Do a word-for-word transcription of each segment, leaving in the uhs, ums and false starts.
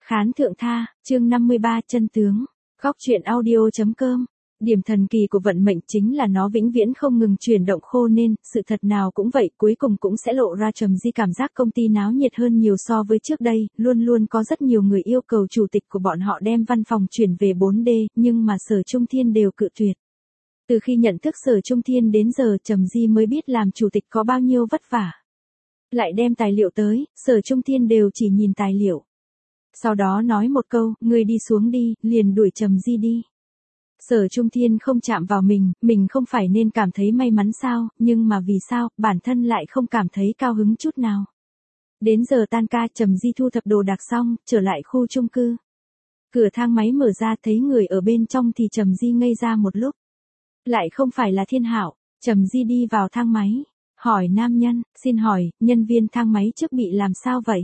Khán thượng tha, chương năm mươi ba chân tướng. Góc truyện audio.com. Điểm thần kỳ của vận mệnh chính là nó vĩnh viễn không ngừng chuyển động khô nên, sự thật nào cũng vậy, cuối cùng cũng sẽ lộ ra. Trầm Di cảm giác công ty náo nhiệt hơn nhiều so với trước đây, luôn luôn có rất nhiều người yêu cầu chủ tịch của bọn họ đem văn phòng chuyển về bốn D, nhưng mà Sở Trung Thiên đều cự tuyệt. Từ khi nhận thức Sở Trung Thiên đến giờ, Trầm Di mới biết làm chủ tịch có bao nhiêu vất vả. Lại đem tài liệu tới, Sở Trung Thiên đều chỉ nhìn tài liệu. Sau đó nói một câu, ngươi đi xuống đi, liền đuổi Trầm Di đi. Sở Trung Thiên không chạm vào mình, mình không phải nên cảm thấy may mắn sao, nhưng mà vì sao, bản thân lại không cảm thấy cao hứng chút nào. Đến giờ tan ca, Trầm Di thu thập đồ đạc xong, trở lại khu chung cư. Cửa thang máy mở ra, thấy người ở bên trong thì Trầm Di ngây ra một lúc. Lại không phải là Thiên Hạo. Trầm Di đi vào thang máy, hỏi nam nhân, xin hỏi, nhân viên thang máy trước bị làm sao vậy?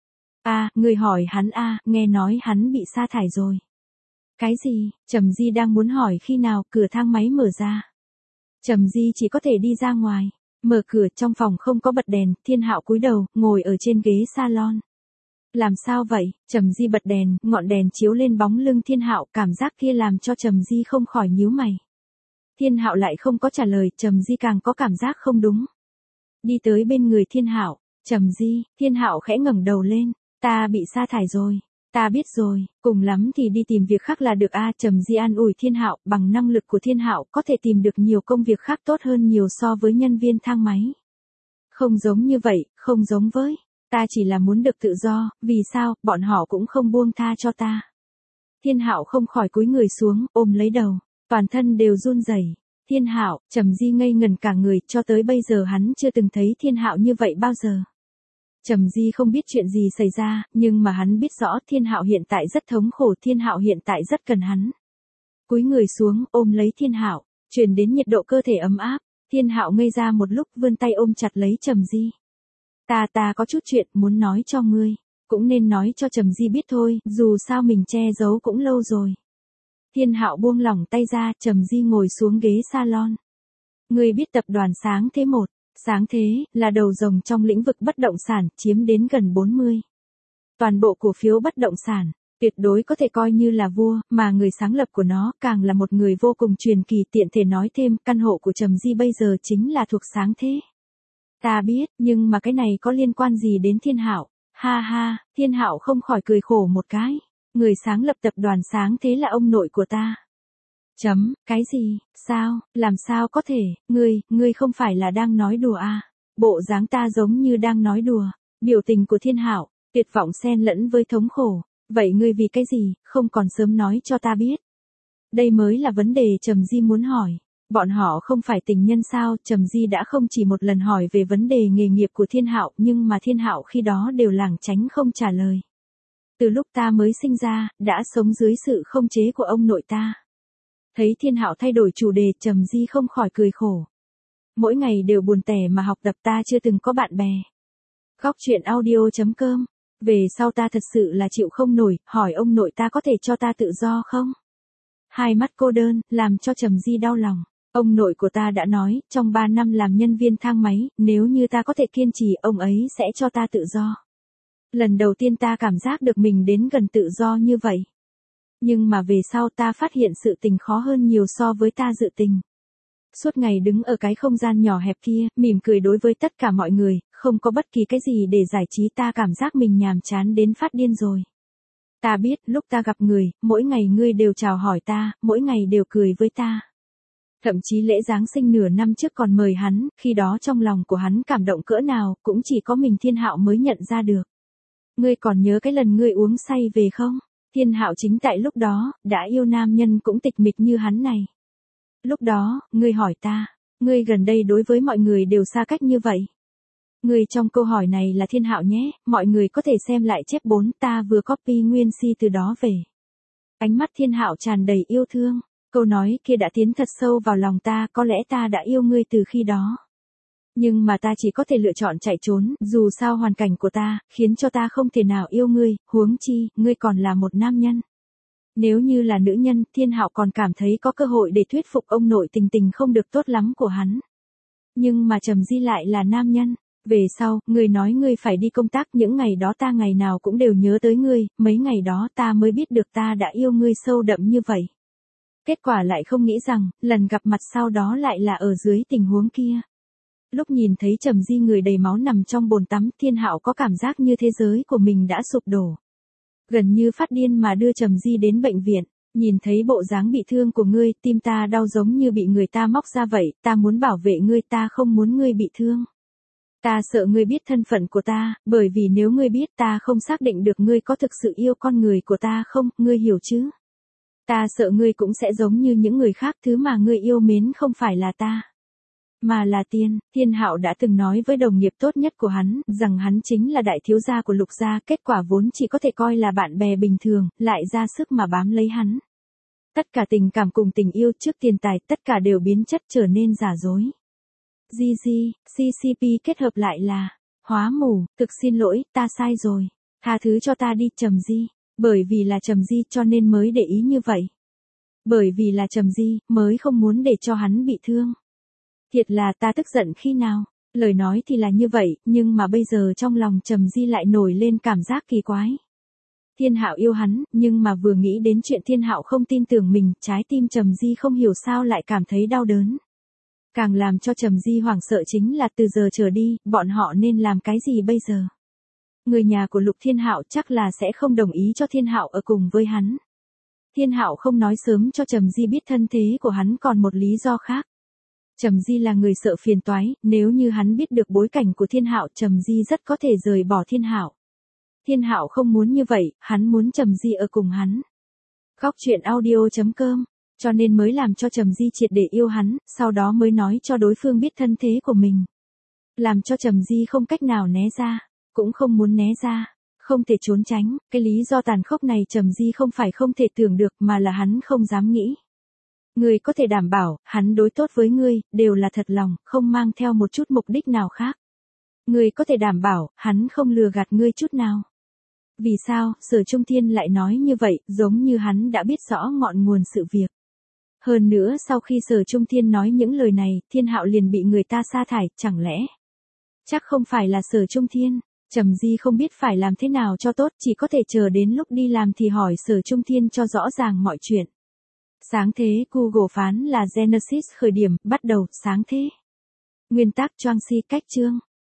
À, người hỏi hắn a, à, nghe nói hắn bị sa thải rồi. Cái gì? Trầm Di đang muốn hỏi khi nào, cửa thang máy mở ra. Trầm Di chỉ có thể đi ra ngoài, mở cửa, trong phòng không có bật đèn, Thiên Hạo cúi đầu, ngồi ở trên ghế salon. Làm sao vậy? Trầm Di bật đèn, ngọn đèn chiếu lên bóng lưng Thiên Hạo, cảm giác kia làm cho Trầm Di không khỏi nhíu mày. Thiên Hạo lại không có trả lời, Trầm Di càng có cảm giác không đúng. Đi tới bên người Thiên Hạo, Trầm Di, Thiên Hạo khẽ ngẩng đầu lên, ta bị sa thải rồi. Ta biết rồi, cùng lắm thì đi tìm việc khác là được a. Trầm Di an ủi Thiên Hạo, bằng năng lực của Thiên Hạo có thể tìm được nhiều công việc khác tốt hơn nhiều so với nhân viên thang máy. Không giống như vậy, không giống với, ta chỉ là muốn được tự do, vì sao, bọn họ cũng không buông tha cho ta. Thiên Hạo không khỏi cúi người xuống, ôm lấy đầu, toàn thân đều run rẩy. Thiên Hạo, Trầm Di ngây ngần cả người, cho tới bây giờ hắn chưa từng thấy Thiên Hạo như vậy bao giờ. Trầm Di không biết chuyện gì xảy ra, nhưng mà hắn biết rõ Thiên Hạo hiện tại rất thống khổ, Thiên Hạo hiện tại rất cần hắn. Cúi người xuống, ôm lấy Thiên Hạo, truyền đến nhiệt độ cơ thể ấm áp. Thiên Hạo ngây ra một lúc, vươn tay ôm chặt lấy Trầm Di. Ta ta có chút chuyện muốn nói cho ngươi, cũng nên nói cho Trầm Di biết thôi, dù sao mình che giấu cũng lâu rồi. Thiên Hạo buông lỏng tay ra, Trầm Di ngồi xuống ghế salon. Ngươi biết tập đoàn Sáng Thế một, Sáng Thế, là đầu rồng trong lĩnh vực bất động sản, chiếm đến gần bốn mươi. Toàn bộ cổ phiếu bất động sản, tuyệt đối có thể coi như là vua, mà người sáng lập của nó, càng là một người vô cùng truyền kỳ. Tiện thể nói thêm, căn hộ của Trầm Di bây giờ chính là thuộc Sáng Thế. Ta biết, nhưng mà cái này có liên quan gì đến Thiên Hạo? Ha ha, Thiên Hạo không khỏi cười khổ một cái. Người sáng lập tập đoàn Sáng Thế là ông nội của ta. Chấm, cái gì, sao, làm sao có thể, ngươi, ngươi không phải là đang nói đùa à? Bộ dáng ta giống như đang nói đùa. Biểu tình của Thiên Hạo, tuyệt vọng xen lẫn với thống khổ. Vậy ngươi vì cái gì, không còn sớm nói cho ta biết? Đây mới là vấn đề Trầm Di muốn hỏi. Bọn họ không phải tình nhân sao? Trầm Di đã không chỉ một lần hỏi về vấn đề nghề nghiệp của Thiên Hạo, nhưng mà Thiên Hạo khi đó đều lảng tránh không trả lời. Từ lúc ta mới sinh ra, đã sống dưới sự không chế của ông nội ta. Thấy Thiên Hạo thay đổi chủ đề, Trầm Di không khỏi cười khổ. Mỗi ngày đều buồn tẻ mà học tập, ta chưa từng có bạn bè. Góc truyện audio.com. Về sau ta thật sự là chịu không nổi, hỏi ông nội ta có thể cho ta tự do không? Hai mắt cô đơn, làm cho Trầm Di đau lòng. Ông nội của ta đã nói, trong ba năm làm nhân viên thang máy, nếu như ta có thể kiên trì, ông ấy sẽ cho ta tự do. Lần đầu tiên ta cảm giác được mình đến gần tự do như vậy. Nhưng mà về sau ta phát hiện sự tình khó hơn nhiều so với ta dự tình. Suốt ngày đứng ở cái không gian nhỏ hẹp kia, mỉm cười đối với tất cả mọi người, không có bất kỳ cái gì để giải trí, ta cảm giác mình nhàm chán đến phát điên rồi. Ta biết, lúc ta gặp người, mỗi ngày ngươi đều chào hỏi ta, mỗi ngày đều cười với ta. Thậm chí lễ Giáng sinh nửa năm trước còn mời hắn, khi đó trong lòng của hắn cảm động cỡ nào, cũng chỉ có mình Thiên Hạo mới nhận ra được. Ngươi còn nhớ cái lần ngươi uống say về không? Thiên Hạo chính tại lúc đó, đã yêu nam nhân cũng tịch mịch như hắn này. Lúc đó, ngươi hỏi ta, ngươi gần đây đối với mọi người đều xa cách như vậy. Ngươi trong câu hỏi này là Thiên Hạo nhé, mọi người có thể xem lại chép bốn, ta vừa copy nguyên si từ đó về. Ánh mắt Thiên Hạo tràn đầy yêu thương, câu nói kia đã tiến thật sâu vào lòng ta, có lẽ ta đã yêu ngươi từ khi đó. Nhưng mà ta chỉ có thể lựa chọn chạy trốn, dù sao hoàn cảnh của ta, khiến cho ta không thể nào yêu ngươi, huống chi, ngươi còn là một nam nhân. Nếu như là nữ nhân, Thiên Hạo còn cảm thấy có cơ hội để thuyết phục ông nội tình tình không được tốt lắm của hắn. Nhưng mà Trầm Di lại là nam nhân, Về sau, ngươi nói ngươi phải đi công tác, những ngày đó ta ngày nào cũng đều nhớ tới ngươi, mấy ngày đó ta mới biết được ta đã yêu ngươi sâu đậm như vậy. Kết quả lại không nghĩ rằng, lần gặp mặt sau đó lại là ở dưới tình huống kia. Lúc nhìn thấy Trầm Di người đầy máu nằm trong bồn tắm, Thiên Hạo có cảm giác như thế giới của mình đã sụp đổ. Gần như phát điên mà đưa Trầm Di đến bệnh viện, nhìn thấy bộ dáng bị thương của ngươi, tim ta đau giống như bị người ta móc ra vậy, ta muốn bảo vệ ngươi, ta không muốn ngươi bị thương. Ta sợ ngươi biết thân phận của ta, bởi vì nếu ngươi biết ta không xác định được ngươi có thực sự yêu con người của ta không, ngươi hiểu chứ? Ta sợ ngươi cũng sẽ giống như những người khác, thứ mà ngươi yêu mến không phải là ta, mà là tiền. Thiên Hạo đã từng nói với đồng nghiệp tốt nhất của hắn, rằng hắn chính là đại thiếu gia của Lục gia, kết quả vốn chỉ có thể coi là bạn bè bình thường, lại ra sức mà bám lấy hắn. Tất cả tình cảm cùng tình yêu trước tiền tài, tất cả đều biến chất trở nên giả dối. giê giê, xê xê pê kết hợp lại là, hóa mù, thực xin lỗi, ta sai rồi. Tha thứ cho ta đi Trầm Di, bởi vì là Trầm Di cho nên mới để ý như vậy. Bởi vì là Trầm Di, mới không muốn để cho hắn bị thương. Thiệt là ta tức giận khi nào, lời nói thì là như vậy, nhưng mà bây giờ trong lòng Trầm Di lại nổi lên cảm giác kỳ quái. Thiên Hạo yêu hắn, nhưng mà vừa nghĩ đến chuyện Thiên Hạo không tin tưởng mình, trái tim Trầm Di không hiểu sao lại cảm thấy đau đớn. Càng làm cho Trầm Di hoảng sợ chính là từ giờ trở đi, bọn họ nên làm cái gì bây giờ? Người nhà của Lục Thiên Hạo chắc là sẽ không đồng ý cho Thiên Hạo ở cùng với hắn. Thiên Hạo không nói sớm cho Trầm Di biết thân thế của hắn còn một lý do khác. Trầm Di là người sợ phiền toái, nếu như hắn biết được bối cảnh của Thiên Hạo, Trầm Di rất có thể rời bỏ Thiên Hạo. Thiên Hạo không muốn như vậy, hắn muốn Trầm Di ở cùng hắn. Góc truyện audio chấm com, cho nên mới làm cho Trầm Di triệt để yêu hắn, sau đó mới nói cho đối phương biết thân thế của mình. Làm cho Trầm Di không cách nào né ra, cũng không muốn né ra, không thể trốn tránh, cái lý do tàn khốc này Trầm Di không phải không thể tưởng được mà là hắn không dám nghĩ. Ngươi có thể đảm bảo, hắn đối tốt với ngươi, đều là thật lòng, không mang theo một chút mục đích nào khác. Ngươi có thể đảm bảo, hắn không lừa gạt ngươi chút nào. Vì sao, Sở Trung Thiên lại nói như vậy, giống như hắn đã biết rõ ngọn nguồn sự việc. Hơn nữa sau khi Sở Trung Thiên nói những lời này, Thiên Hạo liền bị người ta sa thải, chẳng lẽ? Chắc không phải là Sở Trung Thiên. Trầm Di không biết phải làm thế nào cho tốt, chỉ có thể chờ đến lúc đi làm thì hỏi Sở Trung Thiên cho rõ ràng mọi chuyện. Sáng thế, Google phán là Genesis khởi điểm, bắt đầu, sáng thế. Nguyên tác Choang Si cách chương.